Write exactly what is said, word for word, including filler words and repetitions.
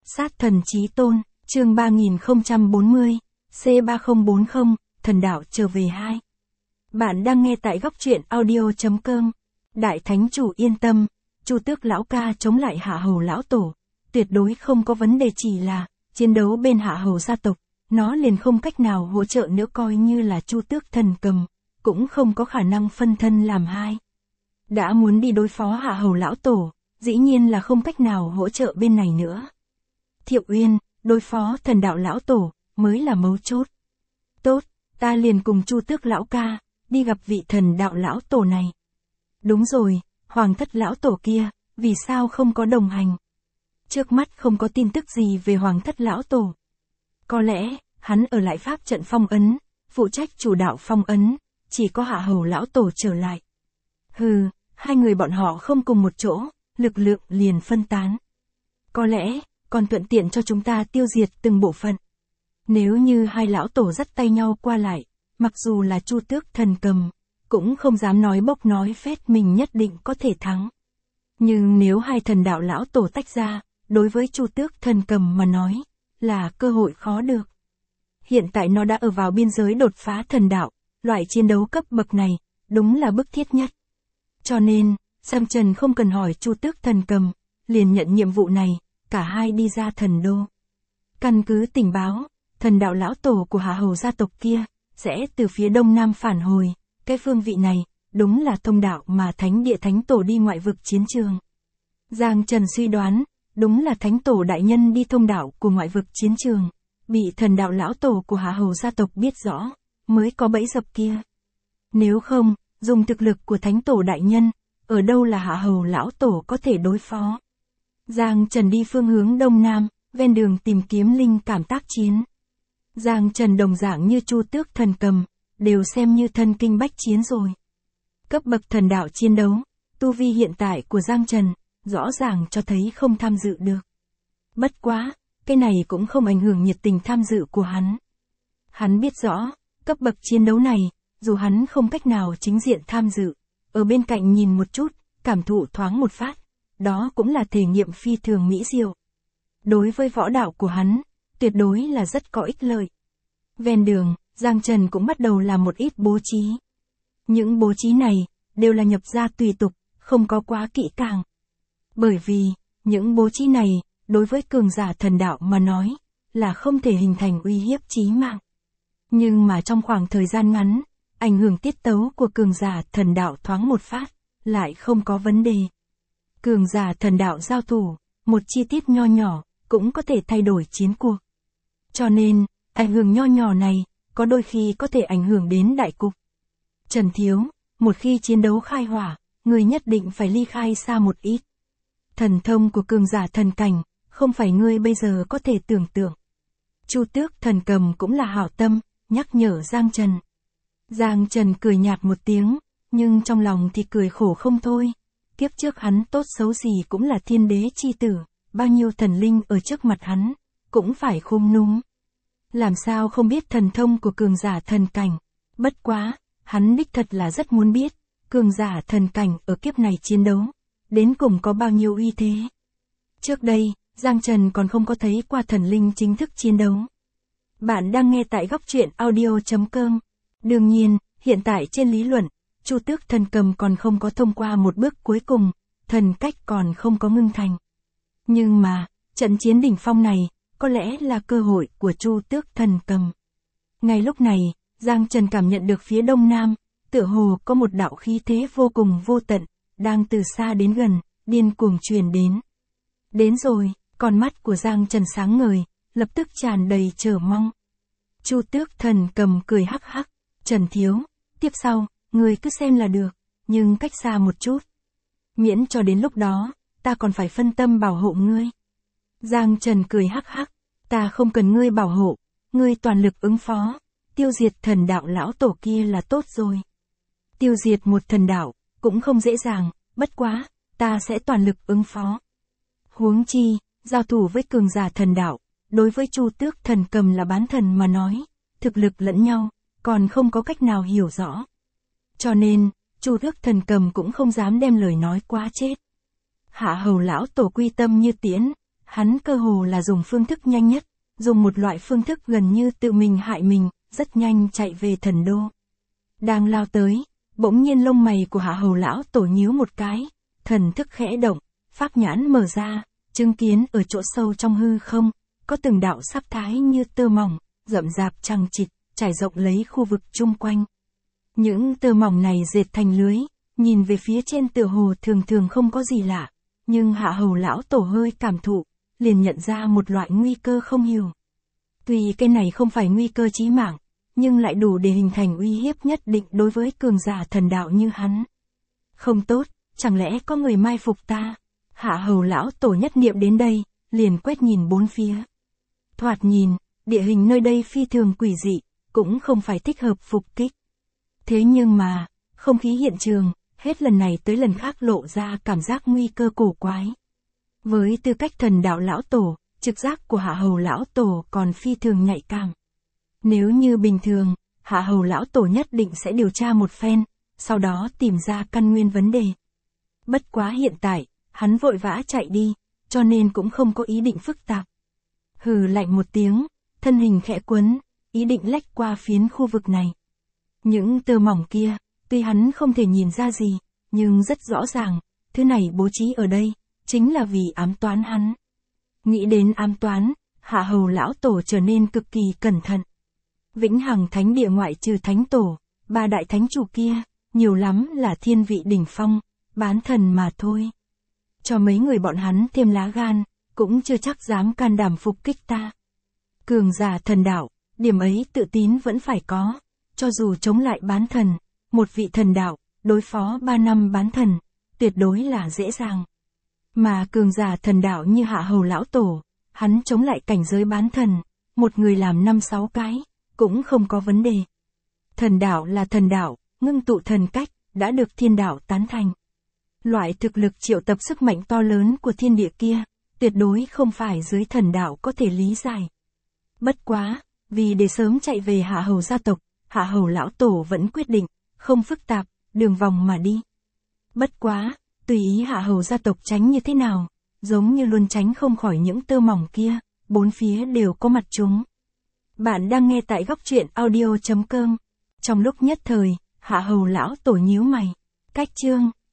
Sát thần chí tôn, chương ba nghìn không trăm bốn mươi, C ba không bốn không, thần đạo trở về hai. Bạn đang nghe tại góc truyện audio chấm com. Đại thánh chủ yên tâm, Chu Tước lão ca chống lại Hạ Hầu lão tổ, tuyệt đối không có vấn đề, chỉ là chiến đấu bên Hạ Hầu gia tộc, nó liền không cách nào hỗ trợ nữa, coi như là Chu Tước thần cầm, cũng không có khả năng phân thân làm hai. Đã muốn đi đối phó Hạ Hầu lão tổ, dĩ nhiên là không cách nào hỗ trợ bên này nữa. Thiệu Uyên, đối phó thần đạo lão tổ, mới là mấu chốt. Tốt, ta liền cùng Chu Tước lão ca, đi gặp vị thần đạo lão tổ này. Đúng rồi, hoàng thất lão tổ kia, vì sao không có đồng hành? Trước mắt không có tin tức gì về hoàng thất lão tổ. Có lẽ, hắn ở lại pháp trận phong ấn, phụ trách chủ đạo phong ấn, chỉ có Hạ Hầu lão tổ trở lại. Hừ, hai người bọn họ không cùng một chỗ, lực lượng liền phân tán. Có lẽ, còn thuận tiện cho chúng ta tiêu diệt từng bộ phận. Nếu như hai lão tổ dắt tay nhau qua lại, mặc dù là Chu Tước thần cầm, cũng không dám nói bốc nói phét mình nhất định có thể thắng. Nhưng nếu hai thần đạo lão tổ tách ra, đối với Chu Tước thần cầm mà nói, là cơ hội khó được. Hiện tại nó đã ở vào biên giới đột phá thần đạo, loại chiến đấu cấp bậc này, đúng là bức thiết nhất. Cho nên, Sam Trần không cần hỏi Chu Tước thần cầm, liền nhận nhiệm vụ này, cả hai đi ra thần đô. Căn cứ tình báo, thần đạo lão tổ của Hạ Hầu gia tộc kia, sẽ từ phía đông nam phản hồi, cái phương vị này, đúng là thông đạo mà thánh địa thánh tổ đi ngoại vực chiến trường. Giang Trần suy đoán, đúng là thánh tổ đại nhân đi thông đạo của ngoại vực chiến trường, bị thần đạo lão tổ của Hạ Hầu gia tộc biết rõ, mới có bẫy dập kia. Nếu không, dùng thực lực của thánh tổ đại nhân, ở đâu là Hạ Hầu lão tổ có thể đối phó. Giang Trần đi phương hướng đông nam, ven đường tìm kiếm linh cảm tác chiến. Giang Trần đồng dạng như Chu Tước thần cầm, đều xem như thân kinh bách chiến rồi. Cấp bậc thần đạo chiến đấu, tu vi hiện tại của Giang Trần, rõ ràng cho thấy không tham dự được. Bất quá, cái này cũng không ảnh hưởng nhiệt tình tham dự của hắn. Hắn biết rõ, cấp bậc chiến đấu này, dù hắn không cách nào chính diện tham dự, ở bên cạnh nhìn một chút, cảm thụ thoáng một phát, đó cũng là thể nghiệm phi thường mỹ diệu. Đối với võ đạo của hắn, tuyệt đối là rất có ích lợi. Ven đường, Giang Trần cũng bắt đầu làm một ít bố trí. Những bố trí này, đều là nhập ra tùy tục, không có quá kỹ càng. Bởi vì, những bố trí này, đối với cường giả thần đạo mà nói, là không thể hình thành uy hiếp chí mạng. Nhưng mà trong khoảng thời gian ngắn, ảnh hưởng tiết tấu của cường giả thần đạo thoáng một phát, lại không có vấn đề. Cường giả thần đạo giao thủ, một chi tiết nho nhỏ, cũng có thể thay đổi chiến cuộc. Cho nên, ảnh hưởng nho nhỏ này, có đôi khi có thể ảnh hưởng đến đại cục. Trần Thiếu, một khi chiến đấu khai hỏa, người nhất định phải ly khai xa một ít. Thần thông của cường giả thần cảnh, không phải ngươi bây giờ có thể tưởng tượng. Chu Tước thần cầm cũng là hảo tâm, nhắc nhở Giang Trần. Giang Trần cười nhạt một tiếng, nhưng trong lòng thì cười khổ không thôi. Kiếp trước hắn tốt xấu gì cũng là thiên đế chi tử, bao nhiêu thần linh ở trước mặt hắn, cũng phải khum núm. Làm sao không biết thần thông của cường giả thần cảnh, bất quá, hắn đích thật là rất muốn biết, cường giả thần cảnh ở kiếp này chiến đấu, đến cùng có bao nhiêu uy thế. Trước đây, Giang Trần còn không có thấy qua thần linh chính thức chiến đấu. Bạn đang nghe tại góc truyện audio chấm com. Đương nhiên, hiện tại trên lý luận, Chu Tước thần cầm còn không có thông qua một bước cuối cùng, thần cách còn không có ngưng thành. Nhưng mà, trận chiến đỉnh phong này, có lẽ là cơ hội của Chu Tước thần cầm. Ngay lúc này, Giang Trần cảm nhận được phía đông nam, tựa hồ có một đạo khí thế vô cùng vô tận, đang từ xa đến gần, điên cuồng truyền đến. Đến rồi, con mắt của Giang Trần sáng ngời, lập tức tràn đầy chờ mong. Chu Tước thần cầm cười hắc hắc, Trần Thiếu, tiếp sau, người cứ xem là được, nhưng cách xa một chút. Miễn cho đến lúc đó, ta còn phải phân tâm bảo hộ ngươi. Giang Trần cười hắc hắc, ta không cần ngươi bảo hộ, ngươi toàn lực ứng phó, tiêu diệt thần đạo lão tổ kia là tốt rồi. Tiêu diệt một thần đạo, cũng không dễ dàng, bất quá, ta sẽ toàn lực ứng phó. Huống chi, giao thủ với cường giả thần đạo, đối với Chu Tước thần cầm là bán thần mà nói, thực lực lẫn nhau, còn không có cách nào hiểu rõ. Cho nên, Chu Tước thần cầm cũng không dám đem lời nói quá chết. Hạ Hầu lão tổ quy tâm như tiễn, hắn cơ hồ là dùng phương thức nhanh nhất, dùng một loại phương thức gần như tự mình hại mình, rất nhanh chạy về thần đô. Đang lao tới, bỗng nhiên lông mày của Hạ Hầu lão tổ nhíu một cái, thần thức khẽ động, pháp nhãn mở ra, chứng kiến ở chỗ sâu trong hư không, có từng đạo sáp thái như tơ mỏng, rậm rạp chằng chịt, trải rộng lấy khu vực chung quanh. Những tơ mỏng này dệt thành lưới, nhìn về phía trên tựa hồ thường thường không có gì lạ, nhưng Hạ Hầu lão tổ hơi cảm thụ, liền nhận ra một loại nguy cơ không hiểu. Tuy cái này không phải nguy cơ chí mạng, nhưng lại đủ để hình thành uy hiếp nhất định đối với cường giả thần đạo như hắn. Không tốt, chẳng lẽ có người mai phục ta? Hạ Hầu lão tổ nhất niệm đến đây, liền quét nhìn bốn phía. Thoạt nhìn, địa hình nơi đây phi thường quỷ dị, cũng không phải thích hợp phục kích. Thế nhưng mà, không khí hiện trường, hết lần này tới lần khác lộ ra cảm giác nguy cơ cổ quái. Với tư cách thần đạo lão tổ, trực giác của Hạ Hầu lão tổ còn phi thường nhạy cảm. Nếu như bình thường, Hạ Hầu lão tổ nhất định sẽ điều tra một phen, sau đó tìm ra căn nguyên vấn đề. Bất quá hiện tại, hắn vội vã chạy đi, cho nên cũng không có ý định phức tạp. Hừ lạnh một tiếng, thân hình khẽ quấn, ý định lách qua phiến khu vực này. Những tơ mỏng kia, tuy hắn không thể nhìn ra gì, nhưng rất rõ ràng, thứ này bố trí ở đây, chính là vì ám toán hắn. Nghĩ đến ám toán, Hạ Hầu lão tổ trở nên cực kỳ cẩn thận. Vĩnh Hằng Thánh Địa ngoại trừ thánh tổ, ba đại thánh chủ kia, nhiều lắm là thiên vị đỉnh phong, bán thần mà thôi. Cho mấy người bọn hắn thêm lá gan, cũng chưa chắc dám can đảm phục kích ta. Cường giả thần đạo, điểm ấy tự tín vẫn phải có, cho dù chống lại bán thần, một vị thần đạo, đối phó ba năm bán thần, tuyệt đối là dễ dàng. Mà cường giả thần đạo như Hạ Hầu lão tổ, hắn chống lại cảnh giới bán thần, một người làm năm sáu cái, cũng không có vấn đề. Thần đạo là thần đạo, ngưng tụ thần cách, đã được thiên đạo tán thành. Loại thực lực triệu tập sức mạnh to lớn của thiên địa kia, tuyệt đối không phải dưới thần đạo có thể lý giải. Bất quá, vì để sớm chạy về Hạ Hầu gia tộc, Hạ Hầu lão tổ vẫn quyết định, không phức tạp, đường vòng mà đi. Bất quá, tùy ý Hạ Hầu gia tộc tránh như thế nào, giống như luôn tránh không khỏi những tơ mỏng kia, bốn phía đều có mặt chúng. Bạn đang nghe tại góc truyện audio chấm com. Trong lúc nhất thời, Hạ Hầu lão tổ nhíu mày. Cách chương